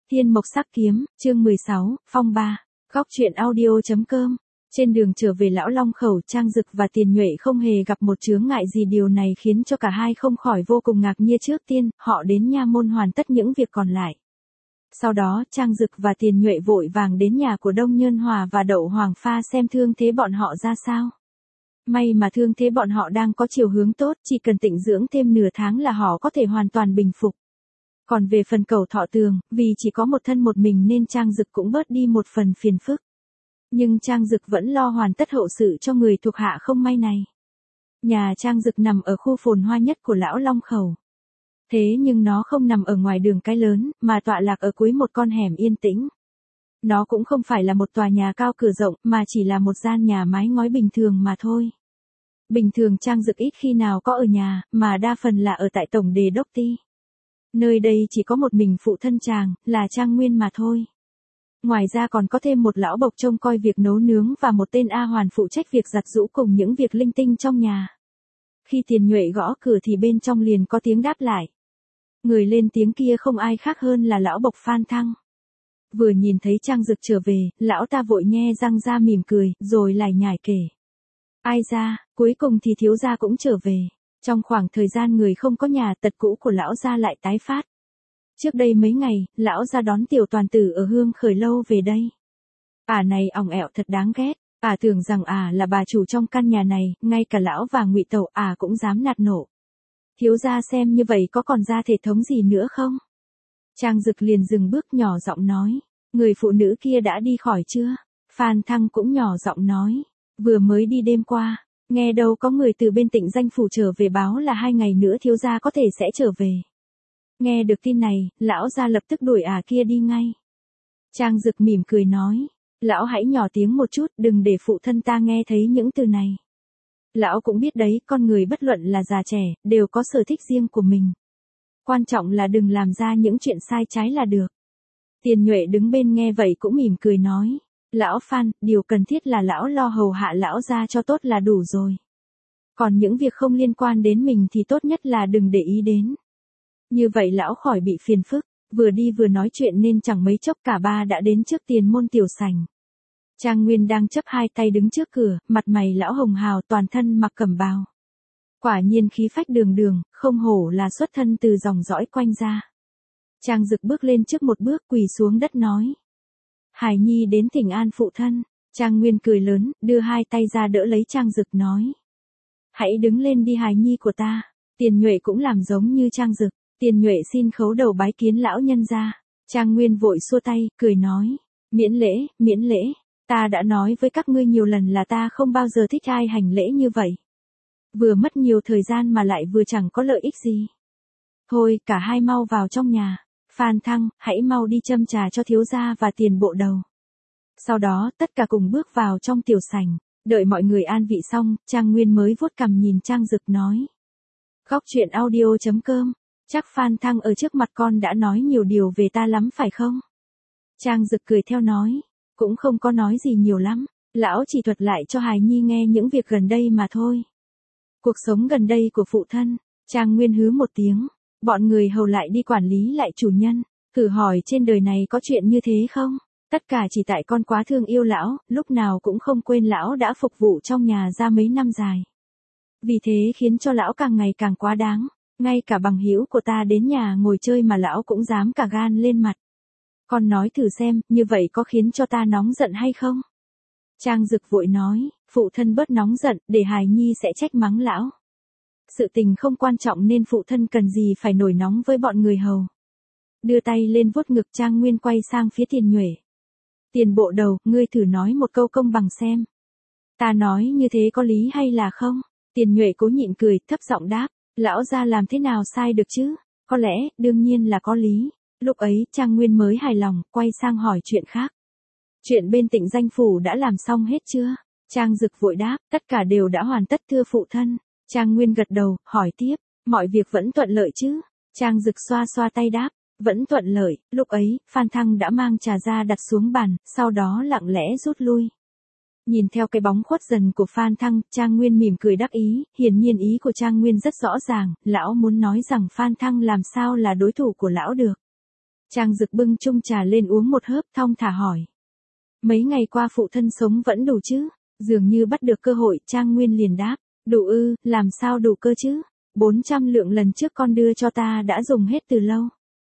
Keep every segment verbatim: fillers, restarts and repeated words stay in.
Thiên Mộc Sắc Kiếm, chương mười sáu, Phong Ba. Góc truyện audio.com. Trên đường trở về Lão Long Khẩu, Trang Dực và Tiền Nhuệ không hề gặp một chướng ngại gì, điều này khiến cho cả hai không khỏi vô cùng ngạc nhiên. Trước tiên, họ đến nha môn hoàn tất những việc còn lại. Sau đó, Trang Dực và Tiền Nhuệ vội vàng đến nhà của Đông Nhơn Hòa và Đậu Hoàng Pha xem thương thế bọn họ ra sao. May mà thương thế bọn họ đang có chiều hướng tốt, chỉ cần tịnh dưỡng thêm nửa tháng là họ có thể hoàn toàn bình phục. Còn về phần Cẩu Thọ Tường, vì chỉ có một thân một mình nên Trang Dực cũng bớt đi một phần phiền phức. Nhưng Trang Dực vẫn lo hoàn tất hậu sự cho người thuộc hạ không may này. Nhà Trang Dực nằm ở khu phồn hoa nhất của Lão Long Khẩu. Thế nhưng nó không nằm ở ngoài đường cái lớn, mà tọa lạc ở cuối một con hẻm yên tĩnh. Nó cũng không phải là một tòa nhà cao cửa rộng, mà chỉ là một gian nhà mái ngói bình thường mà thôi. Bình thường Trang Dực ít khi nào có ở nhà, mà đa phần là ở tại tổng đề đốc ty. Nơi đây chỉ có một mình phụ thân chàng, là Trang Nguyên mà thôi. Ngoài ra còn có thêm một lão bộc trông coi việc nấu nướng và một tên A Hoàn phụ trách việc giặt giũ cùng những việc linh tinh trong nhà. Khi Tiền Nhuệ gõ cửa thì bên trong liền có tiếng đáp lại. Người lên tiếng kia không ai khác hơn là lão bộc Phan Thăng. Vừa nhìn thấy Trang Dực trở về, lão ta vội nhe răng ra mỉm cười, rồi lải nhải kể. Ai ra, cuối cùng thì thiếu gia cũng trở về. Trong khoảng thời gian người không có nhà, tật cũ của lão gia lại tái phát. Trước đây mấy ngày, lão gia đón tiểu toàn tử ở Hương Khởi lâu về đây. Ả này ỏng ẻo thật đáng ghét. Ả tưởng rằng ả là bà chủ trong căn nhà này, ngay cả lão và Ngụy Tẩu ả cũng dám nạt nổ. Thiếu gia xem như vậy có còn ra thể thống gì nữa không? Trang Dực liền dừng bước nhỏ giọng nói. Người phụ nữ kia đã đi khỏi chưa? Phan Thăng cũng nhỏ giọng nói. Vừa mới đi đêm qua. Nghe đâu có người từ bên Tịnh Danh phủ trở về báo là hai ngày nữa thiếu gia có thể sẽ trở về. Nghe được tin này, lão gia lập tức đuổi ả kia đi ngay. Trang Dực mỉm cười nói. Lão hãy nhỏ tiếng một chút, đừng để phụ thân ta nghe thấy những từ này. Lão cũng biết đấy, con người bất luận là già trẻ, đều có sở thích riêng của mình. Quan trọng là đừng làm ra những chuyện sai trái là được. Tiền Nhuệ đứng bên nghe vậy cũng mỉm cười nói. Lão Phan, điều cần thiết là lão lo hầu hạ lão gia cho tốt là đủ rồi. Còn những việc không liên quan đến mình thì tốt nhất là đừng để ý đến. Như vậy lão khỏi bị phiền phức. Vừa đi vừa nói chuyện nên chẳng mấy chốc cả ba đã đến trước tiền môn tiểu sảnh. Trang Nguyên đang chấp hai tay đứng trước cửa, mặt mày lão hồng hào, toàn thân mặc cẩm bào. Quả nhiên khí phách đường đường, không hổ là xuất thân từ dòng dõi Quanh gia. Trang Dực bước lên trước một bước, quỳ xuống đất nói. Hải Nhi đến thỉnh an phụ thân. Trang Nguyên cười lớn, đưa hai tay ra đỡ lấy Trang Dực nói. Hãy đứng lên đi Hải Nhi của ta. Tiền Nhuệ cũng làm giống như Trang Dực. Tiền Nhuệ xin khấu đầu bái kiến lão nhân gia. Trang Nguyên vội xua tay, cười nói. Miễn lễ, miễn lễ. Ta đã nói với các ngươi nhiều lần là ta không bao giờ thích ai hành lễ như vậy. Vừa mất nhiều thời gian mà lại vừa chẳng có lợi ích gì. Thôi, cả hai mau vào trong nhà. Phan Thăng, hãy mau đi châm trà cho thiếu gia và Tiền bộ đầu. Sau đó, tất cả cùng bước vào trong tiểu sảnh. Đợi mọi người an vị xong, Trang Nguyên mới vuốt cằm nhìn Trang Dực nói. Góc truyện audio.com. Chắc Phan Thăng ở trước mặt con đã nói nhiều điều về ta lắm phải không? Trang Dực cười theo nói. Cũng không có nói gì nhiều lắm. Lão chỉ thuật lại cho Hài Nhi nghe những việc gần đây mà thôi. Cuộc sống gần đây của phụ thân. Trang Nguyên hứ một tiếng. Bọn người hầu lại đi quản lý lại chủ nhân. Thử hỏi trên đời này có chuyện như thế không? Tất cả chỉ tại con quá thương yêu lão, lúc nào cũng không quên lão đã phục vụ trong nhà ra mấy năm dài. Vì thế khiến cho lão càng ngày càng quá đáng. Ngay cả bằng hữu của ta đến nhà ngồi chơi mà lão cũng dám cả gan lên mặt. Con nói thử xem, như vậy có khiến cho ta nóng giận hay không? Trang Dực vội nói, phụ thân bớt nóng giận, để Hài Nhi sẽ trách mắng lão. Sự tình không quan trọng nên phụ thân cần gì phải nổi nóng với bọn người hầu. Đưa tay lên vuốt ngực, Trang Nguyên quay sang phía Tiền Nhuệ. Tiền bộ đầu, ngươi thử nói một câu công bằng xem. Ta nói như thế có lý hay là không? Tiền Nhuệ cố nhịn cười, thấp giọng đáp. Lão gia làm thế nào sai được chứ? Có lẽ, đương nhiên là có lý. Lúc ấy, Trang Nguyên mới hài lòng, quay sang hỏi chuyện khác. Chuyện bên Tịnh Danh phủ đã làm xong hết chưa? Trang Dực vội đáp, tất cả đều đã hoàn tất thưa phụ thân. Trang Nguyên gật đầu, hỏi tiếp, mọi việc vẫn thuận lợi chứ? Trang Dực xoa xoa tay đáp, vẫn thuận lợi. Lúc ấy, Phan Thăng đã mang trà ra đặt xuống bàn, sau đó lặng lẽ rút lui. Nhìn theo cái bóng khuất dần của Phan Thăng, Trang Nguyên mỉm cười đắc ý, hiển nhiên ý của Trang Nguyên rất rõ ràng, lão muốn nói rằng Phan Thăng làm sao là đối thủ của lão được. Trang Dực bưng chung trà lên uống một hớp thong thả hỏi. Mấy ngày qua phụ thân sống vẫn đủ chứ? Dường như bắt được cơ hội, Trang Nguyên liền đáp. Đủ ư, làm sao đủ cơ chứ? bốn trăm lượng lần trước con đưa cho ta đã dùng hết từ lâu.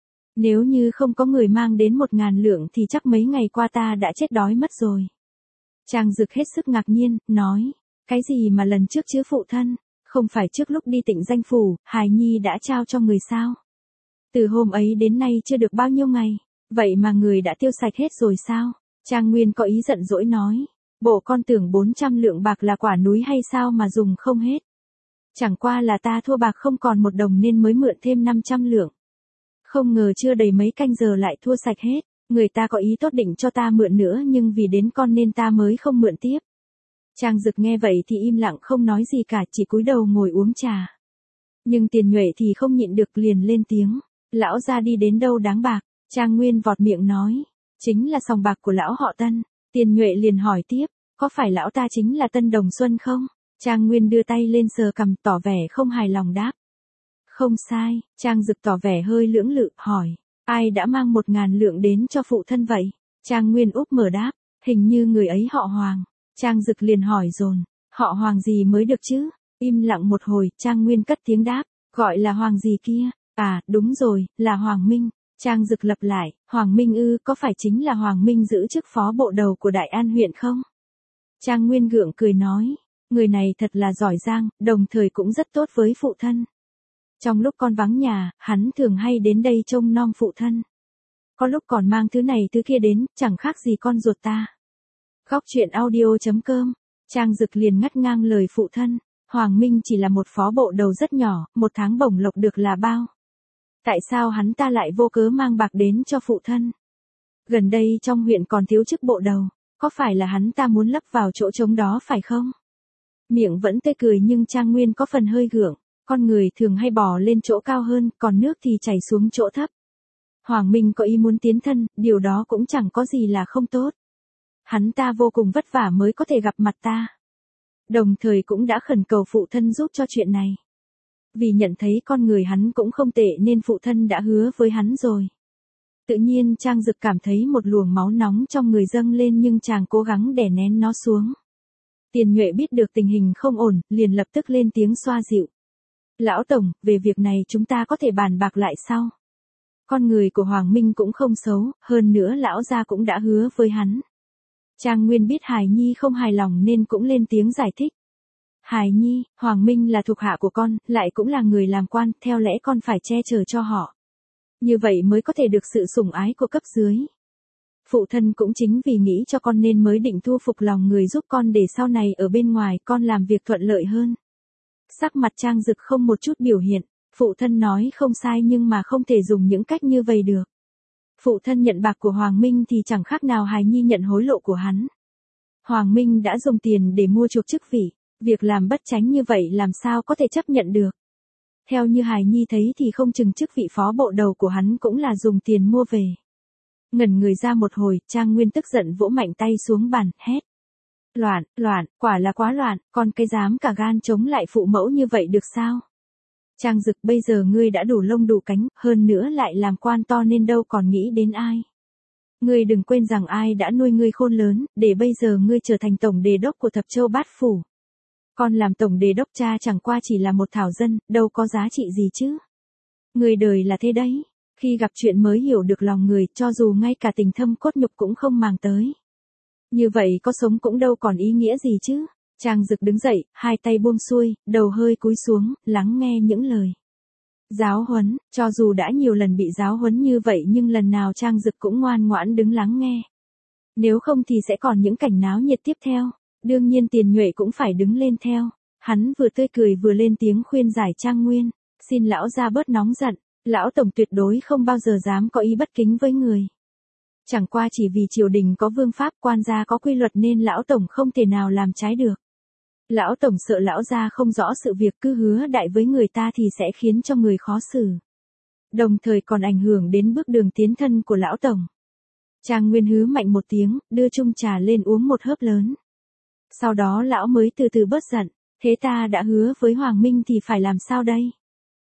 Nếu như không có người mang đến một ngàn lượng thì chắc mấy ngày qua ta đã chết đói mất rồi. Trang Dực hết sức ngạc nhiên, nói. Cái gì mà lần trước chứ phụ thân? Không phải trước lúc đi Tịnh Danh Phủ, hài nhi đã trao cho người sao? Từ hôm ấy đến nay chưa được bao nhiêu ngày, vậy mà người đã tiêu sạch hết rồi sao? Trang Nguyên có ý giận dỗi nói. Bộ con tưởng bốn trăm lượng bạc là quả núi hay sao mà dùng không hết? Chẳng qua là ta thua bạc không còn một đồng nên mới mượn thêm năm trăm lượng. Không ngờ chưa đầy mấy canh giờ lại thua sạch hết, người ta có ý tốt định cho ta mượn nữa nhưng vì đến con nên ta mới không mượn tiếp. Trang Dực nghe vậy thì im lặng không nói gì cả, chỉ cúi đầu ngồi uống trà. Nhưng Tiền Nhuệ thì không nhịn được liền lên tiếng. Lão gia đi đến đâu đáng bạc? Trang Nguyên vọt miệng nói. Chính là sòng bạc của lão họ Tân. Tiền Nhuệ liền hỏi tiếp. Có phải lão ta chính là Tân Đồng Xuân không? Trang Nguyên đưa tay lên sờ cằm tỏ vẻ không hài lòng đáp. Không sai. Trang Dực tỏ vẻ hơi lưỡng lự hỏi. Ai đã mang một ngàn lượng đến cho phụ thân vậy? Trang Nguyên úp mở đáp. Hình như người ấy họ Hoàng. Trang Dực liền hỏi dồn. Họ Hoàng gì mới được chứ? Im lặng một hồi, Trang Nguyên cất tiếng đáp. Gọi là Hoàng gì kia? À, đúng rồi, là Hoàng Minh. Trang Dực lặp lại, Hoàng Minh ư, có phải chính là Hoàng Minh giữ chức phó bộ đầu của Đại An huyện không? Trang Nguyên gượng cười nói, người này thật là giỏi giang, đồng thời cũng rất tốt với phụ thân. Trong lúc con vắng nhà, hắn thường hay đến đây trông nom phụ thân. Có lúc còn mang thứ này thứ kia đến, chẳng khác gì con ruột ta. Góc truyện audio chấm com. Trang Dực liền ngắt ngang lời phụ thân. Hoàng Minh chỉ là một phó bộ đầu rất nhỏ, một tháng bổng lộc được là bao? Tại sao hắn ta lại vô cớ mang bạc đến cho phụ thân? Gần đây trong huyện còn thiếu chức bộ đầu, có phải là hắn ta muốn lấp vào chỗ trống đó phải không? Miệng vẫn tươi cười nhưng Trang Nguyên có phần hơi gượng, con người thường hay bò lên chỗ cao hơn, còn nước thì chảy xuống chỗ thấp. Hoàng Minh có ý muốn tiến thân, điều đó cũng chẳng có gì là không tốt. Hắn ta vô cùng vất vả mới có thể gặp mặt ta. Đồng thời cũng đã khẩn cầu phụ thân giúp cho chuyện này. Vì nhận thấy con người hắn cũng không tệ nên phụ thân đã hứa với hắn rồi. Tự nhiên Trang Dực cảm thấy một luồng máu nóng trong người dâng lên nhưng chàng cố gắng đè nén nó xuống. Tiền Nhuệ biết được tình hình không ổn, liền lập tức lên tiếng xoa dịu. Lão Tổng, về việc này chúng ta có thể bàn bạc lại sau. Con người của Hoàng Minh cũng không xấu, hơn nữa lão gia cũng đã hứa với hắn. Trang Nguyên biết Hải Nhi không hài lòng nên cũng lên tiếng giải thích. Hải Nhi, Hoàng Minh là thuộc hạ của con, lại cũng là người làm quan, theo lẽ con phải che chở cho họ. Như vậy mới có thể được sự sủng ái của cấp dưới. Phụ thân cũng chính vì nghĩ cho con nên mới định thu phục lòng người giúp con để sau này ở bên ngoài con làm việc thuận lợi hơn. Sắc mặt Trang Dực không một chút biểu hiện, phụ thân nói không sai nhưng mà không thể dùng những cách như vậy được. Phụ thân nhận bạc của Hoàng Minh thì chẳng khác nào Hải Nhi nhận hối lộ của hắn. Hoàng Minh đã dùng tiền để mua chuộc chức vị, việc làm bất chánh như vậy làm sao có thể chấp nhận được. Theo như Hải Nhi thấy thì không chừng chức vị phó bộ đầu của hắn cũng là dùng tiền mua về. Ngẩn người ra một hồi, Trang Nguyên tức giận vỗ mạnh tay xuống bàn, hét. Loạn, loạn, quả là quá loạn, con cái dám cả gan chống lại phụ mẫu như vậy được sao? Trang Dực, bây giờ ngươi đã đủ lông đủ cánh, hơn nữa lại làm quan to nên đâu còn nghĩ đến ai. Ngươi đừng quên rằng ai đã nuôi ngươi khôn lớn, để bây giờ ngươi trở thành tổng đề đốc của Thập Châu Bát Phủ. Con làm tổng đề đốc cha chẳng qua chỉ là một thảo dân, đâu có giá trị gì chứ. Người đời là thế đấy, khi gặp chuyện mới hiểu được lòng người, cho dù ngay cả tình thâm cốt nhục cũng không màng tới. Như vậy có sống cũng đâu còn ý nghĩa gì chứ. Trang Dực đứng dậy, hai tay buông xuôi, đầu hơi cúi xuống, lắng nghe những lời giáo huấn, cho dù đã nhiều lần bị giáo huấn như vậy nhưng lần nào Trang Dực cũng ngoan ngoãn đứng lắng nghe. Nếu không thì sẽ còn những cảnh náo nhiệt tiếp theo. Đương nhiên Tiền Nhuệ cũng phải đứng lên theo. Hắn vừa tươi cười vừa lên tiếng khuyên giải Trang Nguyên. Xin lão gia bớt nóng giận, lão tổng tuyệt đối không bao giờ dám có ý bất kính với người. Chẳng qua chỉ vì triều đình có vương pháp, quan gia có quy luật nên lão tổng không thể nào làm trái được. Lão tổng sợ lão gia không rõ sự việc cứ hứa đại với người ta thì sẽ khiến cho người khó xử. Đồng thời còn ảnh hưởng đến bước đường tiến thân của lão tổng. Trang Nguyên hứ mạnh một tiếng, đưa chung trà lên uống một hớp lớn. Sau đó lão mới từ từ bớt giận, thế ta đã hứa với Hoàng Minh thì phải làm sao đây?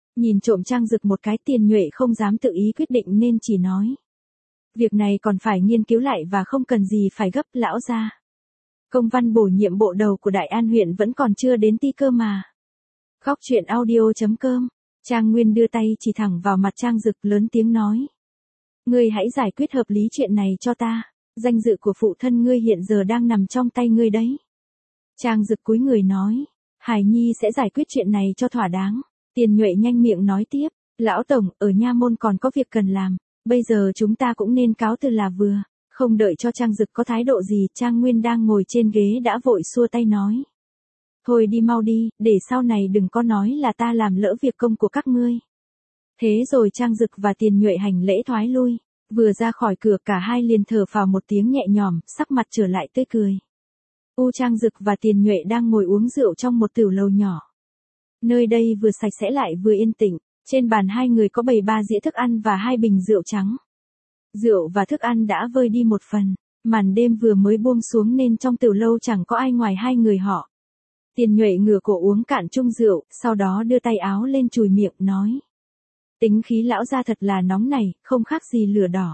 Nhìn trộm Trang Dực một cái, Tiền Nhuệ không dám tự ý quyết định nên chỉ nói. Việc này còn phải nghiên cứu lại và không cần gì phải gấp, lão gia. Công văn bổ nhiệm bộ đầu của Đại An huyện vẫn còn chưa đến ti cơ mà. Góc truyện audio chấm com. Trang Nguyên đưa tay chỉ thẳng vào mặt Trang Dực, lớn tiếng nói. Ngươi hãy giải quyết hợp lý chuyện này cho ta. Danh dự của phụ thân ngươi hiện giờ đang nằm trong tay ngươi đấy. Trang Dực cúi người nói. Hải Nhi sẽ giải quyết chuyện này cho thỏa đáng. Tiền Nhuệ nhanh miệng nói tiếp. Lão tổng, ở nha môn còn có việc cần làm. Bây giờ chúng ta cũng nên cáo từ là vừa. Không đợi cho Trang Dực có thái độ gì, Trang Nguyên đang ngồi trên ghế đã vội xua tay nói. Thôi đi mau đi, để sau này đừng có nói là ta làm lỡ việc công của các ngươi. Thế rồi Trang Dực và Tiền Nhuệ hành lễ thoái lui. Vừa ra khỏi cửa cả hai liền thở phào một tiếng nhẹ nhõm, sắc mặt trở lại tươi cười. U Trang Dực và Tiền Nhuệ đang ngồi uống rượu trong một tiểu lầu nhỏ. Nơi đây vừa sạch sẽ lại vừa yên tĩnh. Trên bàn hai người có bày ba dĩa thức ăn và hai bình rượu trắng. Rượu và thức ăn đã vơi đi một phần. Màn đêm vừa mới buông xuống nên trong tiểu lâu chẳng có ai ngoài hai người họ. Tiền Nhuệ ngửa cổ uống cạn chung rượu, sau đó đưa tay áo lên chùi miệng, nói. Tính khí lão gia thật là nóng này, không khác gì lửa đỏ.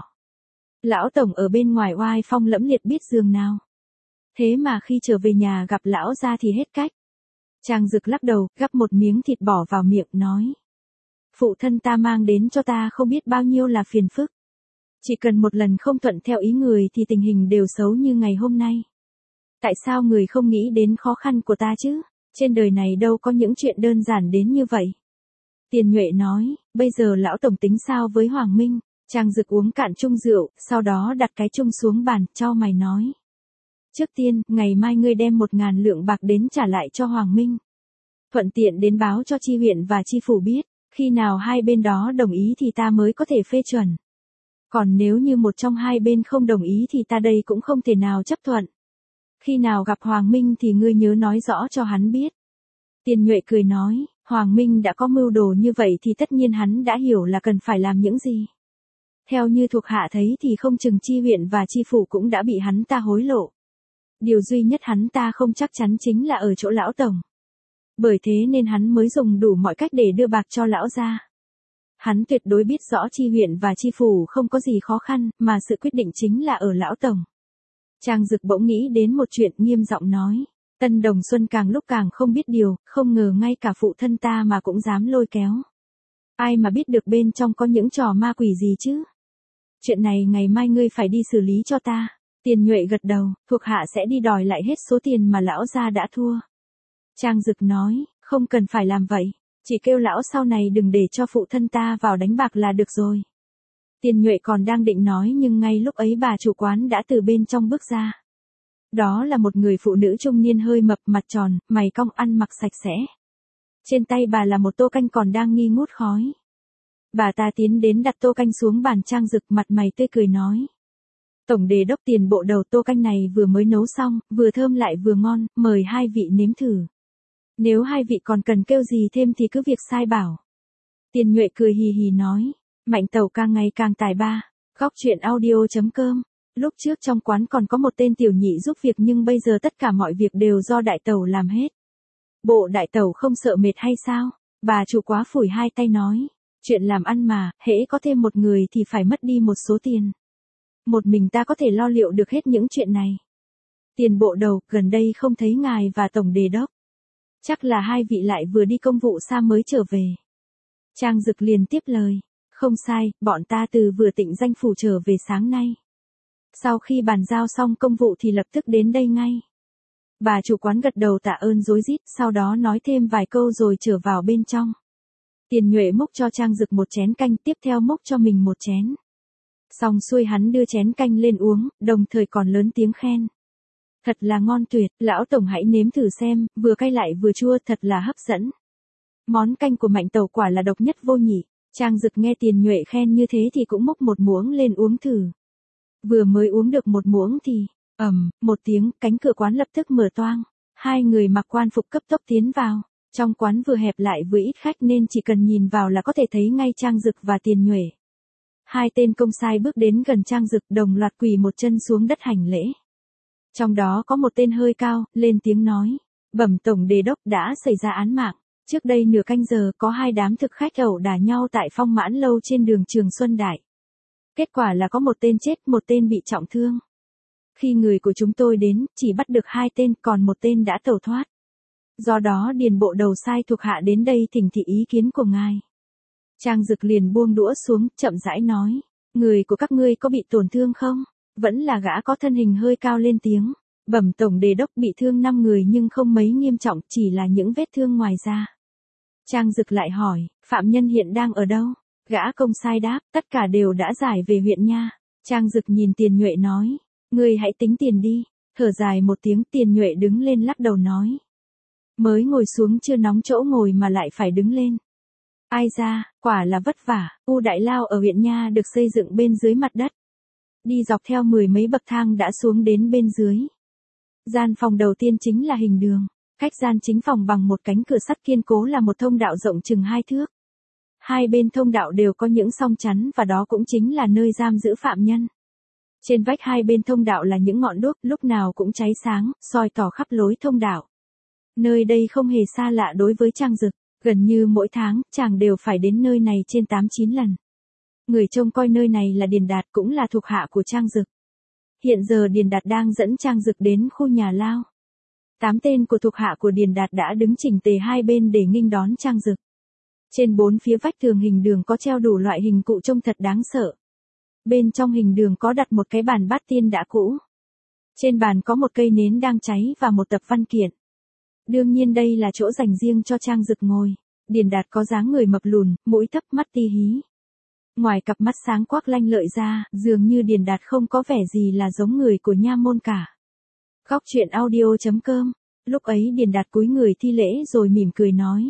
Lão tổng ở bên ngoài oai phong lẫm liệt biết giường nào. Thế mà khi trở về nhà gặp lão gia thì hết cách. Trang Dực lắc đầu, gắp một miếng thịt bỏ vào miệng, nói. Phụ thân ta mang đến cho ta không biết bao nhiêu là phiền phức. Chỉ cần một lần không thuận theo ý người thì tình hình đều xấu như ngày hôm nay. Tại sao người không nghĩ đến khó khăn của ta chứ? Trên đời này đâu có những chuyện đơn giản đến như vậy. Tiền Nhuệ nói, bây giờ lão tổng tính sao với Hoàng Minh? Trang Dực uống cạn chung rượu, sau đó đặt cái chung xuống bàn, chau mày nói. Trước tiên, ngày mai ngươi đem một ngàn lượng bạc đến trả lại cho Hoàng Minh. Thuận tiện đến báo cho chi huyện và chi phủ biết, khi nào hai bên đó đồng ý thì ta mới có thể phê chuẩn. Còn nếu như một trong hai bên không đồng ý thì ta đây cũng không thể nào chấp thuận. Khi nào gặp Hoàng Minh thì ngươi nhớ nói rõ cho hắn biết. Tiền Nhuệ cười nói, Hoàng Minh đã có mưu đồ như vậy thì tất nhiên hắn đã hiểu là cần phải làm những gì. Theo như thuộc hạ thấy thì không chừng chi huyện và chi phủ cũng đã bị hắn ta hối lộ. Điều duy nhất hắn ta không chắc chắn chính là ở chỗ lão tổng. Bởi thế nên hắn mới dùng đủ mọi cách để đưa bạc cho lão gia. Hắn tuyệt đối biết rõ chi huyện và chi phủ không có gì khó khăn, mà sự quyết định chính là ở lão tổng. Trang Dực bỗng nghĩ đến một chuyện, nghiêm giọng nói. Tân Đồng Xuân càng lúc càng không biết điều, không ngờ ngay cả phụ thân ta mà cũng dám lôi kéo. Ai mà biết được bên trong có những trò ma quỷ gì chứ? Chuyện này ngày mai ngươi phải đi xử lý cho ta. Tiền Nhuệ gật đầu, thuộc hạ sẽ đi đòi lại hết số tiền mà lão gia đã thua. Trang Dực nói, không cần phải làm vậy. Chỉ kêu lão sau này đừng để cho phụ thân ta vào đánh bạc là được rồi. Tiền Nhuệ còn đang định nói nhưng ngay lúc ấy bà chủ quán đã từ bên trong bước ra. Đó là một người phụ nữ trung niên hơi mập, mặt tròn, mày cong, ăn mặc sạch sẽ. Trên tay bà là một tô canh còn đang nghi ngút khói. Bà ta tiến đến đặt tô canh xuống bàn. Trang Dực mặt mày tươi cười nói. Tổng đề đốc Tiền bộ đầu, tô canh này vừa mới nấu xong, vừa thơm lại vừa ngon, mời hai vị nếm thử. Nếu hai vị còn cần kêu gì thêm thì cứ việc sai bảo. Tiền Nhuệ cười hì hì nói. Mạnh tẩu càng ngày càng tài ba. Góc truyện audio chấm com. Lúc trước trong quán còn có một tên tiểu nhị giúp việc nhưng bây giờ tất cả mọi việc đều do đại tẩu làm hết. Bộ đại tẩu không sợ mệt hay sao? Bà chủ quá phủi hai tay nói. Chuyện làm ăn mà, hễ có thêm một người thì phải mất đi một số tiền. Một mình ta có thể lo liệu được hết những chuyện này. Tiền bộ đầu, gần đây không thấy ngài và tổng đề đốc. Chắc là hai vị lại vừa đi công vụ xa mới trở về. Trang Dực liền tiếp lời. Không sai, bọn ta từ vừa Tịnh Danh phủ trở về sáng nay. Sau khi bàn giao xong công vụ thì lập tức đến đây ngay. Bà chủ quán gật đầu tạ ơn rối rít, sau đó nói thêm vài câu rồi trở vào bên trong. Tiền Nhuệ múc cho Trang Dực một chén canh, tiếp theo múc cho mình một chén. Xong xuôi hắn đưa chén canh lên uống, đồng thời còn lớn tiếng khen. Thật là ngon tuyệt, lão tổng hãy nếm thử xem, vừa cay lại vừa chua, thật là hấp dẫn. Món canh của Mạnh tẩu quả là độc nhất vô nhị. Trang Dực nghe Tiền Nhuệ khen như thế thì cũng múc một muỗng lên uống thử. Vừa mới uống được một muỗng thì, ầm, một tiếng, cánh cửa quán lập tức mở toang. Hai người mặc quan phục cấp tốc tiến vào. Trong quán vừa hẹp lại vừa ít khách nên chỉ cần nhìn vào là có thể thấy ngay Trang Dực và Tiền Nhuệ. Hai tên công sai bước đến gần Trang Dực, đồng loạt quỳ một chân xuống đất hành lễ. Trong đó có một tên hơi cao, lên tiếng nói. Bẩm tổng đề đốc, đã xảy ra án mạng. Trước đây nửa canh giờ có hai đám thực khách ẩu đả nhau tại Phong Mãn Lâu trên đường Trường Xuân Đại. Kết quả là có một tên chết, một tên bị trọng thương. Khi người của chúng tôi đến, chỉ bắt được hai tên, còn một tên đã tẩu thoát. Do đó Điền bộ đầu sai thuộc hạ đến đây thỉnh thị ý kiến của ngài. Trang Dực liền buông đũa xuống, chậm rãi nói. Người của các ngươi có bị tổn thương không? Vẫn là gã có thân hình hơi cao lên tiếng. Bẩm tổng đề đốc, bị thương năm người nhưng không mấy nghiêm trọng, chỉ là những vết thương ngoài da. Trang Dực lại hỏi, phạm nhân hiện đang ở đâu? Gã công sai đáp, tất cả đều đã giải về huyện nha. Trang Dực nhìn Tiền Nhuệ nói, ngươi hãy tính tiền đi. Thở dài một tiếng, Tiền Nhuệ đứng lên lắc đầu nói. Mới ngồi xuống chưa nóng chỗ ngồi mà lại phải đứng lên. Ai ra, quả là vất vả. U đại lao ở huyện nha được xây dựng bên dưới mặt đất. Đi dọc theo mười mấy bậc thang đã xuống đến bên dưới. Gian phòng đầu tiên chính là hình đường. Cách gian chính phòng bằng một cánh cửa sắt kiên cố là một thông đạo rộng chừng hai thước. Hai bên thông đạo đều có những song chắn và đó cũng chính là nơi giam giữ phạm nhân. Trên vách hai bên thông đạo là những ngọn đuốc lúc nào cũng cháy sáng, soi tỏ khắp lối thông đạo. Nơi đây không hề xa lạ đối với Trang Dực, gần như mỗi tháng, chàng đều phải đến nơi này trên tám chín lần. Người trông coi nơi này là Điền Đạt, cũng là thuộc hạ của Trang Dực. Hiện giờ Điền Đạt đang dẫn Trang Dực đến khu nhà lao. Tám tên của thuộc hạ của Điền Đạt đã đứng chỉnh tề hai bên để nghênh đón Trang Dực. Trên bốn phía vách tường hình đường có treo đủ loại hình cụ trông thật đáng sợ. Bên trong hình đường có đặt một cái bàn bát tiên đã cũ. Trên bàn có một cây nến đang cháy và một tập văn kiện. Đương nhiên đây là chỗ dành riêng cho Trang Dực ngồi. Điền Đạt có dáng người mập lùn, mũi thấp, mắt ti hí. Ngoài cặp mắt sáng quắc lanh lợi ra, dường như Điền Đạt không có vẻ gì là giống người của nha môn cả. Góc truyện audio chấm com. Lúc ấy Điền Đạt cúi người thi lễ rồi mỉm cười nói.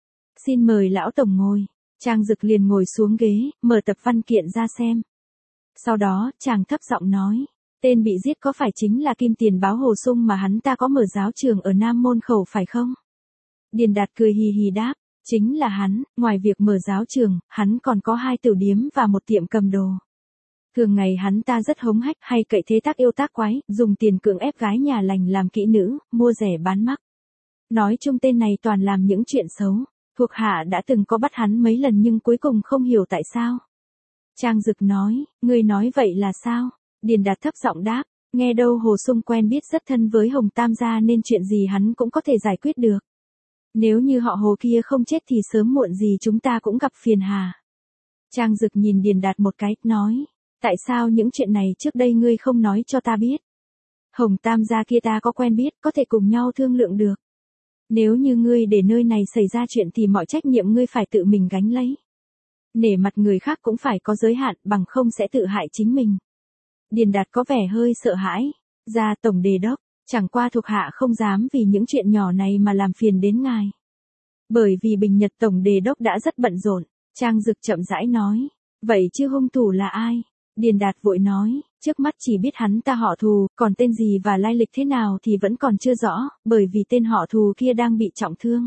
Xin mời lão tổng ngồi. Trang Dực liền ngồi xuống ghế, mở tập văn kiện ra xem. Sau đó, chàng thấp giọng nói. Tên bị giết có phải chính là Kim Tiền Báo Hồ Sung mà hắn ta có mở giáo trường ở Nam Môn Khẩu phải không? Điền Đạt cười hì hì đáp. Chính là hắn, ngoài việc mở giáo trường, hắn còn có hai tiểu điếm và một tiệm cầm đồ. Thường ngày hắn ta rất hống hách hay cậy thế tác yêu tác quái, dùng tiền cưỡng ép gái nhà lành làm kỹ nữ, mua rẻ bán mắc. Nói chung tên này toàn làm những chuyện xấu. Thuộc hạ đã từng có bắt hắn mấy lần nhưng cuối cùng không hiểu tại sao. Trang Dực nói, ngươi nói vậy là sao? Điền Đạt thấp giọng đáp, nghe đâu Hồ Sung quen biết rất thân với Hồng Tam gia nên chuyện gì hắn cũng có thể giải quyết được. Nếu như họ Hồ kia không chết thì sớm muộn gì chúng ta cũng gặp phiền hà. Trang Dực nhìn Điền Đạt một cái, nói, tại sao những chuyện này trước đây ngươi không nói cho ta biết? Hồng Tam gia kia ta có quen biết, có thể cùng nhau thương lượng được. Nếu như ngươi để nơi này xảy ra chuyện thì mọi trách nhiệm ngươi phải tự mình gánh lấy. Nể mặt người khác cũng phải có giới hạn, bằng không sẽ tự hại chính mình. Điền Đạt có vẻ hơi sợ hãi. Ra tổng đề đốc, chẳng qua thuộc hạ không dám vì những chuyện nhỏ này mà làm phiền đến ngài. Bởi vì Bình Nhật tổng đề đốc đã rất bận rộn. Trang Dực chậm rãi nói. Vậy chứ hung thủ là ai? Điền Đạt vội nói, trước mắt chỉ biết hắn ta họ Thù, còn tên gì và lai lịch thế nào thì vẫn còn chưa rõ, bởi vì tên họ Thù kia đang bị trọng thương.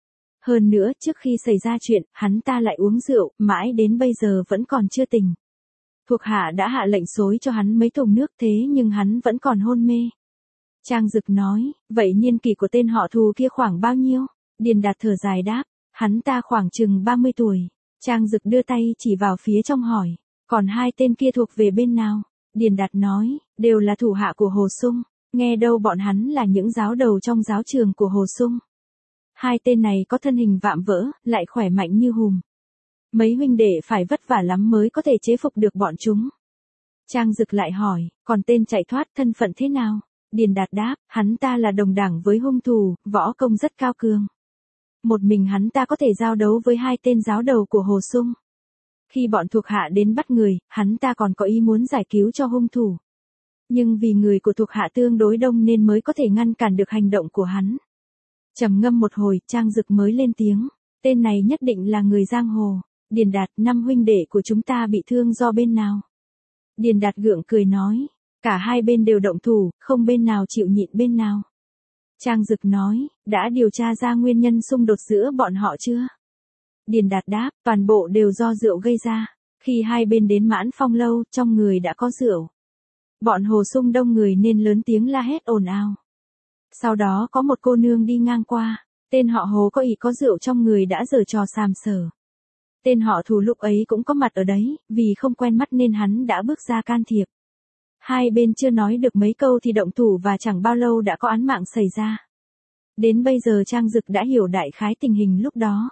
Hơn nữa, trước khi xảy ra chuyện, hắn ta lại uống rượu, mãi đến bây giờ vẫn còn chưa tỉnh. Thuộc hạ đã hạ lệnh xối cho hắn mấy thùng nước thế nhưng hắn vẫn còn hôn mê. Trang Dực nói, vậy niên kỷ của tên họ Thù kia khoảng bao nhiêu? Điền Đạt thở dài đáp, hắn ta khoảng chừng ba mươi tuổi. Trang Dực đưa tay chỉ vào phía trong hỏi, còn hai tên kia thuộc về bên nào? Điền Đạt nói, đều là thủ hạ của Hồ Sung, nghe đâu bọn hắn là những giáo đầu trong giáo trường của Hồ Sung. Hai tên này có thân hình vạm vỡ, lại khỏe mạnh như hùm. Mấy huynh đệ phải vất vả lắm mới có thể chế phục được bọn chúng. Trang Dực lại hỏi, còn tên chạy thoát thân phận thế nào? Điền Đạt đáp, hắn ta là đồng đảng với hung thủ, võ công rất cao cường. Một mình hắn ta có thể giao đấu với hai tên giáo đầu của Hồ Sung. Khi bọn thuộc hạ đến bắt người, hắn ta còn có ý muốn giải cứu cho hung thủ. Nhưng vì người của thuộc hạ tương đối đông nên mới có thể ngăn cản được hành động của hắn. Trầm ngâm một hồi, Trang Dực mới lên tiếng, tên này nhất định là người giang hồ. Điền Đạt, năm huynh đệ của chúng ta bị thương do bên nào? Điền Đạt gượng cười nói, cả hai bên đều động thủ, không bên nào chịu nhịn bên nào. Trang Dực nói, đã điều tra ra nguyên nhân xung đột giữa bọn họ chưa? Điền Đạt đáp, toàn bộ đều do rượu gây ra. Khi hai bên đến Mãn Phong lâu, trong người đã có rượu. Bọn Hồ Sung đông người nên lớn tiếng la hét ồn ào. Sau đó có một cô nương đi ngang qua, Tên họ Hồ có ý có rượu trong người đã giở trò sàm sờ. Tên họ Thù lúc ấy cũng có mặt ở đấy, vì không quen mắt nên hắn đã bước ra can thiệp. Hai bên chưa nói được mấy câu thì động thủ và chẳng bao lâu đã có án mạng xảy ra. Đến bây giờ Trang Dực đã hiểu đại khái tình hình lúc đó.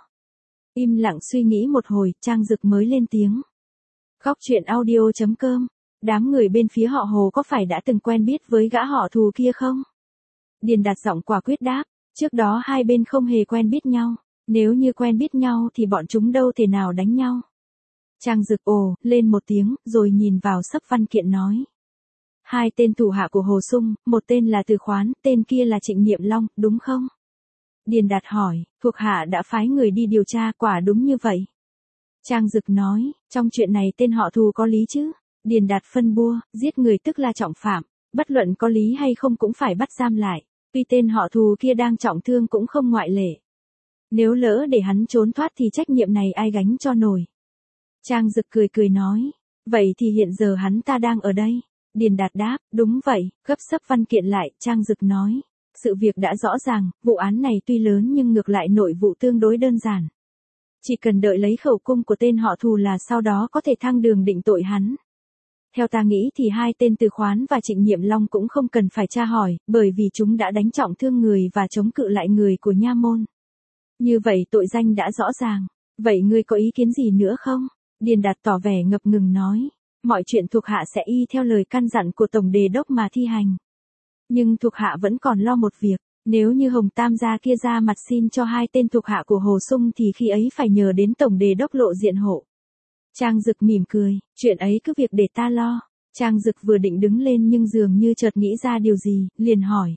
Im lặng suy nghĩ một hồi, Trang Dực mới lên tiếng. Góc truyện audio chấm com. Đám người bên phía họ Hồ có phải đã từng quen biết với gã họ Thù kia không? Điền Đạt giọng quả quyết đáp. Trước đó hai bên không hề quen biết nhau. Nếu như quen biết nhau thì bọn chúng đâu thể nào đánh nhau. Trang Dực ồ, lên một tiếng, rồi nhìn vào sấp văn kiện nói. Hai tên thủ hạ của Hồ Sung, một tên là Từ Khoán, tên kia là Trịnh Niệm Long, đúng không? Điền Đạt hỏi, thuộc hạ đã phái người đi điều tra, quả đúng như vậy. Trang Dực nói, trong chuyện này tên họ Thù có lý chứ? Điền Đạt phân bua, giết người tức là trọng phạm, bất luận có lý hay không cũng phải bắt giam lại, tuy tên họ Thù kia đang trọng thương cũng không ngoại lệ. Nếu lỡ để hắn trốn thoát thì trách nhiệm này ai gánh cho nổi. Trang Dực cười cười nói, vậy thì hiện giờ hắn ta đang ở đây. Điền Đạt đáp, đúng vậy, gấp sấp văn kiện lại, Trang Dực nói. Sự việc đã rõ ràng, vụ án này tuy lớn nhưng ngược lại nội vụ tương đối đơn giản. Chỉ cần đợi lấy khẩu cung của tên họ Thù là sau đó có thể thăng đường định tội hắn. Theo ta nghĩ thì hai tên Từ Khoán và Trịnh Niệm Long cũng không cần phải tra hỏi, bởi vì chúng đã đánh trọng thương người và chống cự lại người của nha môn. Như vậy tội danh đã rõ ràng. Vậy ngươi có ý kiến gì nữa không? Điền Đạt tỏ vẻ ngập ngừng nói. Mọi chuyện thuộc hạ sẽ y theo lời căn dặn của Tổng Đề Đốc mà thi hành. Nhưng thuộc hạ vẫn còn lo một việc. Nếu như Hồng Tam gia kia ra mặt xin cho hai tên thuộc hạ của Hồ Sung thì khi ấy phải nhờ đến Tổng Đề Đốc lộ diện hộ. Trang Dực mỉm cười. Chuyện ấy cứ việc để ta lo. Trang Dực vừa định đứng lên nhưng dường như chợt nghĩ ra điều gì, liền hỏi.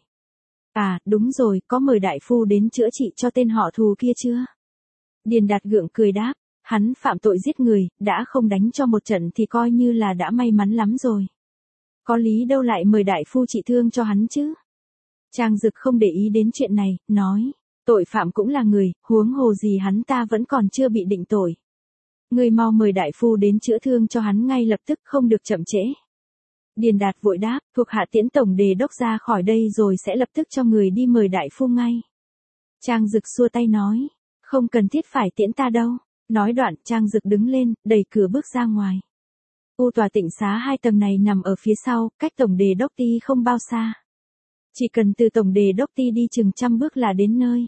À, đúng rồi, có mời đại phu đến chữa trị cho tên họ Thù kia chưa? Điền Đạt gượng cười đáp. Hắn phạm tội giết người, đã không đánh cho một trận thì coi như là đã may mắn lắm rồi. Có lý đâu lại mời đại phu trị thương cho hắn chứ? Trang Dực không để ý đến chuyện này, nói. Tội phạm cũng là người, huống hồ gì hắn ta vẫn còn chưa bị định tội. Người mau mời đại phu đến chữa thương cho hắn ngay lập tức, không được chậm trễ. Điền Đạt vội đáp, thuộc hạ tiễn Tổng Đề Đốc ra khỏi đây rồi sẽ lập tức cho người đi mời đại phu ngay. Trang Dực xua tay nói. Không cần thiết phải tiễn ta đâu. Nói đoạn, Trang Dực đứng lên, đẩy cửa bước ra ngoài. U tòa tịnh xá hai tầng này nằm ở phía sau, cách Tổng Đề Đốc Ty không bao xa. Chỉ cần từ Tổng Đề Đốc Ty đi chừng trăm bước là đến nơi.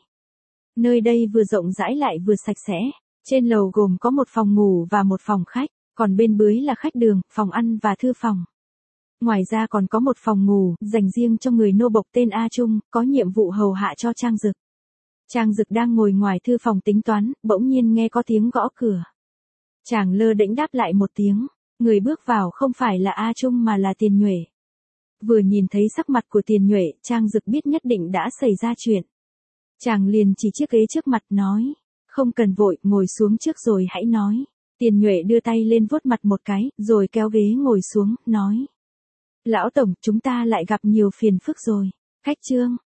Nơi đây vừa rộng rãi lại vừa sạch sẽ. Trên lầu gồm có một phòng ngủ và một phòng khách, còn bên dưới là khách đường, phòng ăn và thư phòng. Ngoài ra còn có một phòng ngủ, dành riêng cho người nô bộc tên A Trung, có nhiệm vụ hầu hạ cho Trang Dực. Trang Dực đang ngồi ngoài thư phòng tính toán, bỗng nhiên nghe có tiếng gõ cửa. Chàng lơ đễnh đáp lại một tiếng, người bước vào không phải là A Trung mà là Tiền Nhuệ. Vừa nhìn thấy sắc mặt của Tiền Nhuệ, Trang Dực biết nhất định đã xảy ra chuyện. Chàng liền chỉ chiếc ghế trước mặt nói, không cần vội, ngồi xuống trước rồi hãy nói. Tiền Nhuệ đưa tay lên vuốt mặt một cái, rồi kéo ghế ngồi xuống, nói. Lão Tổng, chúng ta lại gặp nhiều phiền phức rồi. Khách trương,